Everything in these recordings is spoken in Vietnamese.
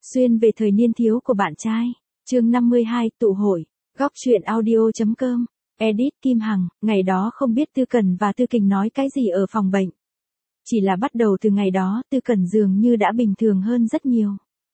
Xuyên về thời niên thiếu của bạn trai. Chương 52, tụ hội. Góc truyện audio.com. Edit Kim Hằng. Ngày đó không biết Tư Cần và Tư Kình nói cái gì ở phòng bệnh. Chỉ là bắt đầu từ ngày đó, Tư Cần dường như đã bình thường hơn rất nhiều.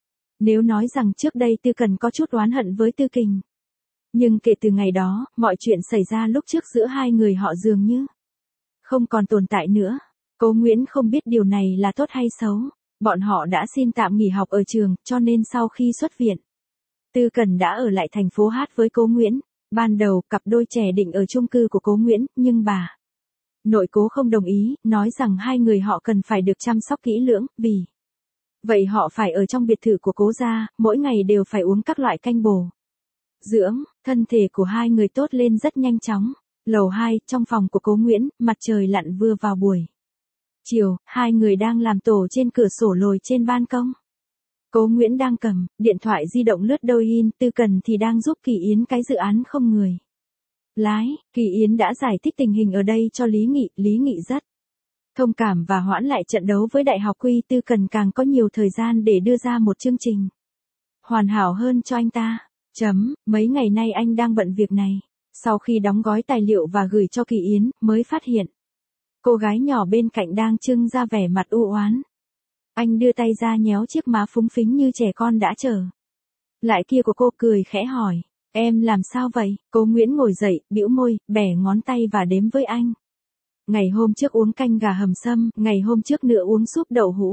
Nếu nói rằng trước đây Tư Cần có chút oán hận với Tư Kình. Nhưng kể từ ngày đó, mọi chuyện xảy ra lúc trước giữa hai người họ dường như không còn tồn tại nữa. Cố Nguyễn không biết điều này là tốt hay xấu. Bọn họ đã xin tạm nghỉ học ở trường, cho nên sau khi xuất viện, Tư Cần đã ở lại thành phố hát với Cố Nguyễn. Ban đầu, cặp đôi trẻ định ở chung cư của Cố Nguyễn, nhưng bà nội Cố không đồng ý, nói rằng hai người họ cần phải được chăm sóc kỹ lưỡng, vì vậy họ phải ở trong biệt thự của Cố gia, mỗi ngày đều phải uống các loại canh bổ dưỡng. Thân thể của hai người tốt lên rất nhanh chóng. Lầu 2, trong phòng của Cố Nguyễn, mặt trời lặn vừa vào buổi chiều, hai người đang làm tổ trên cửa sổ lồi trên ban công. Cố Nguyễn đang cầm điện thoại di động lướt đôi in, Tư Cần thì đang giúp Kỳ Yến cái dự án không người lái. Kỳ Yến đã giải thích tình hình ở đây cho Lý Nghị rất thông cảm và hoãn lại trận đấu với Đại học Quy. Tư Cần càng có nhiều thời gian để đưa ra một chương trình hoàn hảo hơn cho anh ta. Mấy ngày nay anh đang bận việc này. Sau khi đóng gói tài liệu và gửi cho Kỳ Yến, mới phát hiện cô gái nhỏ bên cạnh đang trưng ra vẻ mặt u oán. Anh đưa tay ra nhéo chiếc má phúng phính như trẻ con đã trở lại kia của cô, cười khẽ hỏi, em làm sao vậy? Cố Nguyễn ngồi dậy, bĩu môi, bẻ ngón tay và đếm với anh. Ngày hôm trước uống canh gà hầm sâm, ngày hôm trước nữa uống súp đậu hũ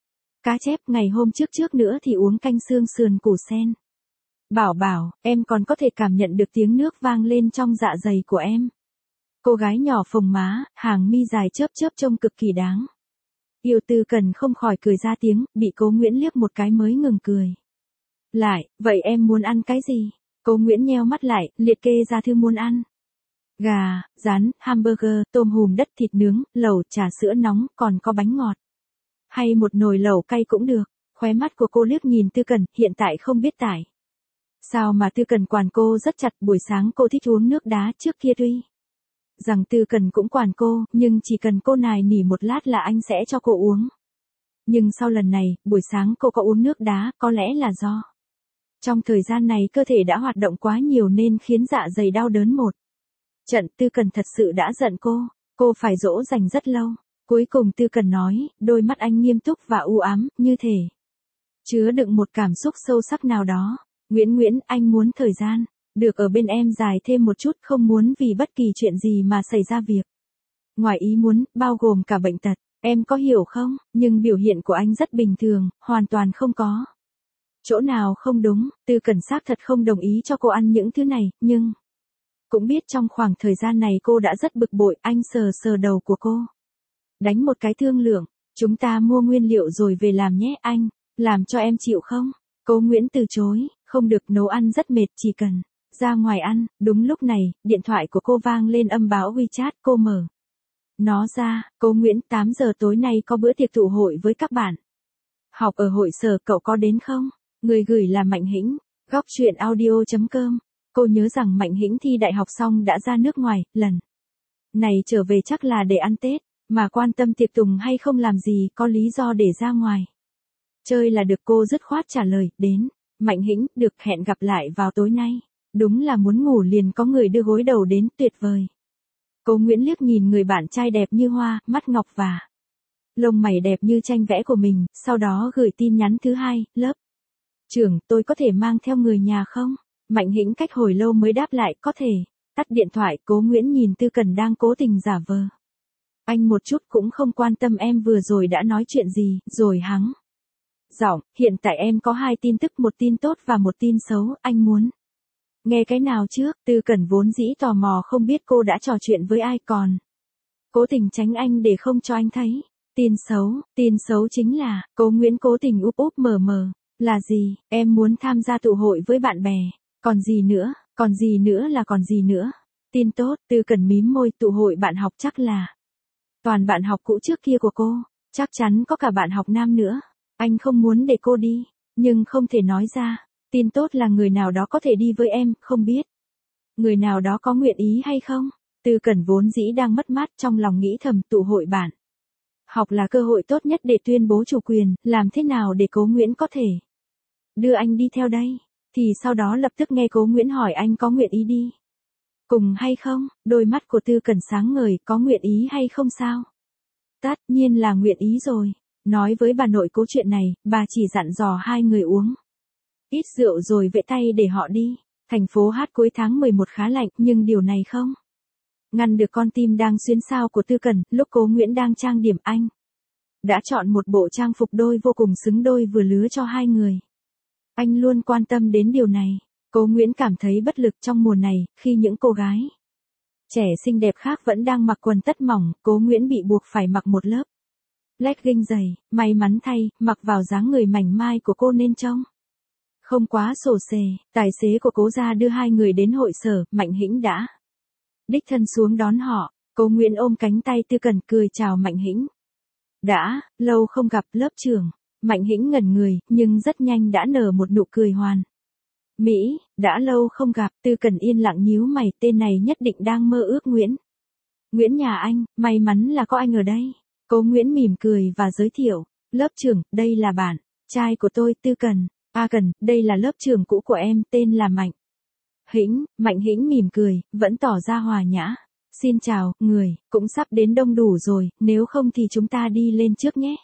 cá chép, ngày hôm trước nữa thì uống canh xương sườn củ sen. Bảo, em còn có thể cảm nhận được tiếng nước vang lên trong dạ dày của em. Cô gái nhỏ phồng má, hàng mi dài chớp trông cực kỳ đáng yêu. Tư Cần không khỏi cười ra tiếng, bị Cố Nguyễn liếc một cái mới ngừng cười lại. Vậy em muốn ăn cái gì? Cố Nguyễn nheo mắt lại, liệt kê ra thứ muốn ăn. Gà, rán, hamburger, tôm hùm đất, thịt nướng, lẩu, trà sữa nóng, còn có bánh ngọt. Hay một nồi lẩu cay cũng được. Khóe mắt của cô liếc nhìn Tư Cần, hiện tại không biết tại sao mà Tư Cần quản cô rất chặt. Buổi sáng cô thích uống nước đá, trước kia tuy rằng Tư Cần cũng quản cô, nhưng chỉ cần cô nài nỉ một lát là anh sẽ cho cô uống. Nhưng sau lần này, buổi sáng cô có uống nước đá, có lẽ là do trong thời gian này cơ thể đã hoạt động quá nhiều nên khiến dạ dày đau đớn một trận. Tư Cần thật sự đã giận cô phải dỗ dành rất lâu. Cuối cùng Tư Cần nói, đôi mắt anh nghiêm túc và u ám, như thể chứa đựng một cảm xúc sâu sắc nào đó. Nguyễn, anh muốn thời gian được ở bên em dài thêm một chút, không muốn vì bất kỳ chuyện gì mà xảy ra việc ngoài ý muốn, bao gồm cả bệnh tật. Em có hiểu không? Nhưng biểu hiện của anh rất bình thường, hoàn toàn không có chỗ nào không đúng. Tư Cần xác thật không đồng ý cho cô ăn những thứ này, nhưng cũng biết trong khoảng thời gian này cô đã rất bực bội. Anh sờ đầu của cô, đánh một cái thương lượng. Chúng ta mua nguyên liệu rồi về làm nhé anh. Làm cho em chịu không? Cố Nguyễn từ chối, không được, nấu ăn rất mệt, chỉ cần ra ngoài ăn. Đúng lúc này, điện thoại của cô vang lên âm báo WeChat. Cô mở nó ra. Cố Nguyễn, 8 giờ tối nay có bữa tiệc tụ hội với các bạn học ở hội sở, cậu có đến không? Người gửi là Mạnh Hĩnh. Góc truyện audio.com. Cô nhớ rằng Mạnh Hĩnh thi đại học xong đã ra nước ngoài, lần này trở về chắc là để ăn Tết, mà quan tâm tiệc tùng hay không làm gì, có lý do để ra ngoài chơi là được. Cô dứt khoát trả lời, đến. Mạnh Hĩnh, được, hẹn gặp lại vào tối nay. Đúng là muốn ngủ liền có người đưa gối đầu đến, tuyệt vời. Cố Nguyễn liếc nhìn người bạn trai đẹp như hoa, mắt ngọc và lông mày đẹp như tranh vẽ của mình, sau đó gửi tin nhắn thứ hai, lớp trưởng, tôi có thể mang theo người nhà không? Mạnh Hĩnh cách hồi lâu mới đáp lại, có thể. Tắt điện thoại. Cố Nguyễn nhìn Tư Cần đang cố tình giả vờ anh một chút cũng không quan tâm. Em vừa rồi đã nói chuyện gì, rồi hắng giọng, hiện tại em có 2 tin tức, một tin tốt và một tin xấu, anh muốn nghe cái nào trước? Tư Cần vốn dĩ tò mò không biết cô đã trò chuyện với ai, còn cố tình tránh anh để không cho anh thấy. Tin xấu chính là, Cố Nguyễn cố tình úp mờ. Là gì? Em muốn tham gia tụ hội với bạn bè. Còn gì nữa? Còn gì nữa? Tin tốt. Tư Cần mím môi, tụ hội bạn học chắc là toàn bạn học cũ trước kia của cô. Chắc chắn có cả bạn học nam nữa. Anh không muốn để cô đi, nhưng không thể nói ra. Tin tốt là người nào đó có thể đi với em, không biết người nào đó có nguyện ý hay không. Tư Cần vốn dĩ đang mất mát, trong lòng nghĩ thầm, tụ hội bạn học là cơ hội tốt nhất để tuyên bố chủ quyền, làm thế nào để Cố Nguyễn có thể đưa anh đi theo đây. Thì sau đó lập tức nghe Cố Nguyễn hỏi anh có nguyện ý đi cùng hay không, đôi mắt của Tư Cẩn sáng ngời, có nguyện ý hay không sao? Tất nhiên là nguyện ý rồi. Nói với bà nội Cố chuyện này, bà chỉ dặn dò hai người uống ít rượu rồi vẫy tay để họ đi. Thành phố Hát cuối tháng 11 khá lạnh, nhưng điều này không ngăn được con tim đang xuyến xao của Tư Cẩn. Lúc Cố Nguyễn đang trang điểm, anh đã chọn một bộ trang phục đôi vô cùng xứng đôi vừa lứa cho hai người. Anh luôn quan tâm đến điều này. Cố Nguyễn cảm thấy bất lực trong mùa này, khi những cô gái trẻ xinh đẹp khác vẫn đang mặc quần tất mỏng, Cố Nguyễn bị buộc phải mặc một lớp legging dày. May mắn thay, mặc vào dáng người mảnh mai của cô nên trông không quá xổ xề. Tài xế của Cố gia đưa hai người đến hội sở, Mạnh Hĩnh đã đích thân xuống đón họ. Cố Nguyễn ôm cánh tay Tư Cẩn cười chào Mạnh Hĩnh. Đã lâu không gặp lớp trưởng. Mạnh Hĩnh ngẩn người, nhưng rất nhanh đã nở một nụ cười hoàn mỹ. Đã lâu không gặp. Tư Cẩn yên lặng nhíu mày, tên này nhất định đang mơ ước Nguyễn. Nguyễn nhà anh, may mắn là có anh ở đây. Cố Nguyễn mỉm cười và giới thiệu. Lớp trưởng, đây là bạn trai của tôi, Tư Cẩn. Cẩn, đây là lớp trưởng cũ của em, tên là Mạnh Hĩnh. Mạnh Hĩnh mỉm cười, vẫn tỏ ra hòa nhã. Xin chào, người, cũng sắp đến đông đủ rồi, nếu không thì chúng ta đi lên trước nhé.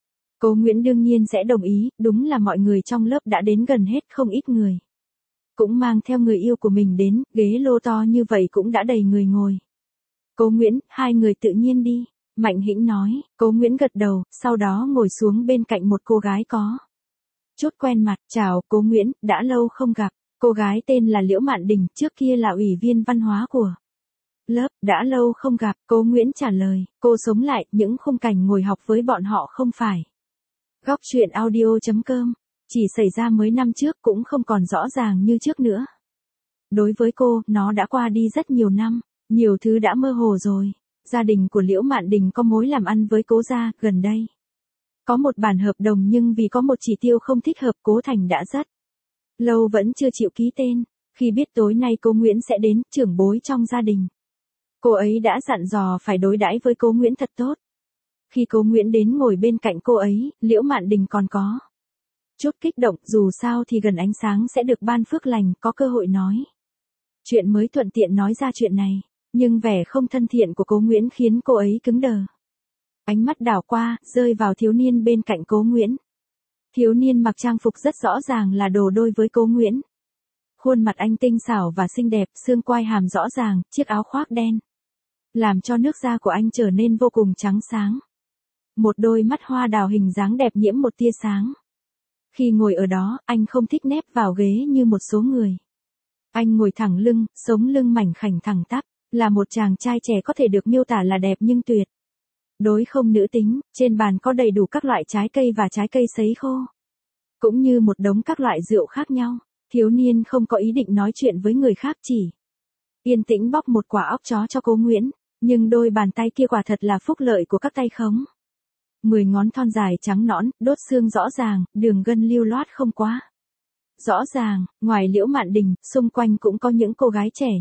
Cố Nguyễn đương nhiên sẽ đồng ý, đúng là mọi người trong lớp đã đến gần hết, không ít người cũng mang theo người yêu của mình đến, ghế lô to như vậy cũng đã đầy người ngồi. Cố Nguyễn, hai người tự nhiên đi. Mạnh Hĩnh nói. Cố Nguyễn gật đầu, sau đó ngồi xuống bên cạnh một cô gái có chút quen mặt. Chào, Cố Nguyễn, đã lâu không gặp. Cô gái tên là Liễu Mạn Đình, trước kia là ủy viên văn hóa của lớp. Đã lâu không gặp, Cố Nguyễn trả lời. Cô sống lại những khung cảnh ngồi học với bọn họ không phải. Góc truyện audio.com. Chỉ xảy ra mới năm trước, cũng không còn rõ ràng như trước nữa. Đối với cô, nó đã qua đi rất nhiều năm, nhiều thứ đã mơ hồ rồi. Gia đình của Liễu Mạn Đình có mối làm ăn với Cố gia, gần đây có một bản hợp đồng, nhưng vì có một chỉ tiêu không thích hợp, Cố Thành đã rất lâu vẫn chưa chịu ký tên. Khi biết tối nay Cố Nguyễn sẽ đến, trưởng bối trong gia đình, cô ấy đã dặn dò phải đối đãi với Cố Nguyễn thật tốt. Khi Cố Nguyễn đến ngồi bên cạnh cô ấy, Liễu Mạn Đình còn có chút kích động, dù sao thì gần ánh sáng sẽ được ban phước lành, có cơ hội nói chuyện mới thuận tiện nói ra chuyện này. Nhưng vẻ không thân thiện của Cố Nguyễn khiến cô ấy cứng đờ. Ánh mắt đảo qua, rơi vào thiếu niên bên cạnh Cố Nguyễn. Thiếu niên mặc trang phục rất rõ ràng là đồ đôi với Cố Nguyễn. Khuôn mặt anh tinh xảo và xinh đẹp, xương quai hàm rõ ràng, chiếc áo khoác đen làm cho nước da của anh trở nên vô cùng trắng sáng. Một đôi mắt hoa đào hình dáng đẹp nhiễm một tia sáng. Khi ngồi ở đó, anh không thích nép vào ghế như một số người. Anh ngồi thẳng lưng, sống lưng mảnh khảnh thẳng tắp, là một chàng trai trẻ có thể được miêu tả là đẹp nhưng tuyệt đối không nữ tính. Trên bàn có đầy đủ các loại trái cây và trái cây sấy khô, cũng như một đống các loại rượu khác nhau. Thiếu niên không có ý định nói chuyện với người khác, chỉ yên tĩnh bóc một quả óc chó cho Cố Nguyễn. Nhưng đôi bàn tay kia quả thật là phúc lợi của các tay khống. 10 ngón thon dài trắng nõn, đốt xương rõ ràng, đường gân lưu loát không quá rõ ràng. Ngoài Liễu Mạn Đình, xung quanh cũng có những cô gái trẻ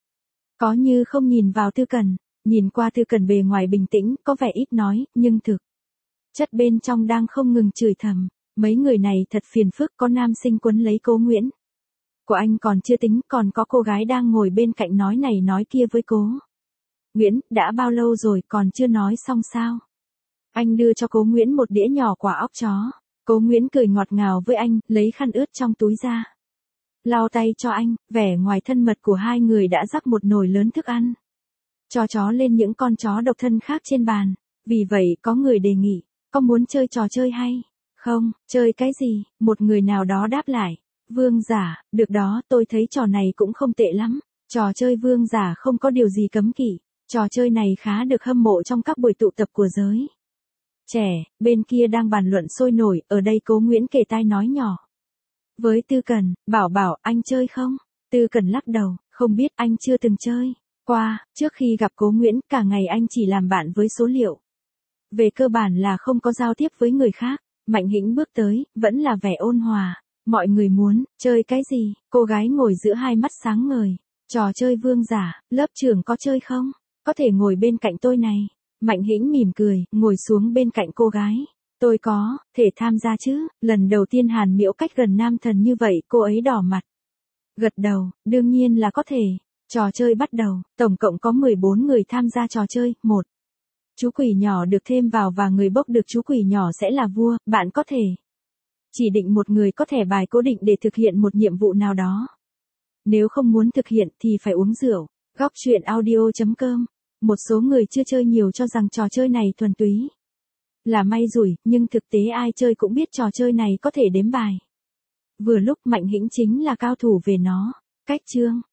có như không nhìn vào Tư Cẩn. Nhìn qua Tư Cẩn bề ngoài bình tĩnh, có vẻ ít nói, nhưng thực chất bên trong đang không ngừng chửi thầm. Mấy người này thật phiền phức, có nam sinh quấn lấy Cố Nguyễn của anh còn chưa tính, còn có cô gái đang ngồi bên cạnh nói này nói kia với Cố Nguyễn. Đã bao lâu rồi, còn chưa nói xong sao? Anh đưa cho Cố Nguyễn một đĩa nhỏ quả óc chó. Cố Nguyễn cười ngọt ngào với anh, lấy khăn ướt trong túi ra, lau tay cho anh. Vẻ ngoài thân mật của hai người đã rắc một nồi lớn thức ăn cho chó lên những con chó độc thân khác trên bàn. Vì vậy có người đề nghị, có muốn chơi trò chơi hay không? Chơi cái gì? Một người nào đó đáp lại, vương giả. Được đó, tôi thấy trò này cũng không tệ lắm. Trò chơi vương giả không có điều gì cấm kỵ. Trò chơi này khá được hâm mộ trong các buổi tụ tập của giới trẻ. Bên kia đang bàn luận sôi nổi, ở đây Cố Nguyễn kề tai nói nhỏ với Tư Cẩn. Bảo, anh chơi không? Tư Cẩn lắc đầu, không biết, anh chưa từng chơi qua. Trước khi gặp Cố Nguyễn, cả ngày anh chỉ làm bạn với số liệu. Về cơ bản là không có giao tiếp với người khác. Mạnh Hĩnh bước tới, vẫn là vẻ ôn hòa. Mọi người muốn chơi cái gì? Cô gái ngồi giữa hai mắt sáng ngời. Trò chơi vương giả, lớp trưởng có chơi không? Có thể ngồi bên cạnh tôi này. Mạnh Hĩnh mỉm cười, ngồi xuống bên cạnh cô gái. Tôi có, thể tham gia chứ, lần đầu tiên Hàn Miễu cách gần nam thần như vậy, cô ấy đỏ mặt. Gật đầu, đương nhiên là có thể. Trò chơi bắt đầu, tổng cộng có 14 người tham gia trò chơi, 1. Chú quỷ nhỏ được thêm vào và người bốc được chú quỷ nhỏ sẽ là vua, bạn có thể chỉ định một người có thẻ bài cố định để thực hiện một nhiệm vụ nào đó. Nếu không muốn thực hiện thì phải uống rượu. Góc truyện audio.com. Một số người chưa chơi nhiều cho rằng trò chơi này thuần túy là may rủi, nhưng thực tế ai chơi cũng biết trò chơi này có thể đếm bài. Vừa lúc Mạnh Hĩnh chính là cao thủ về nó. Cách chương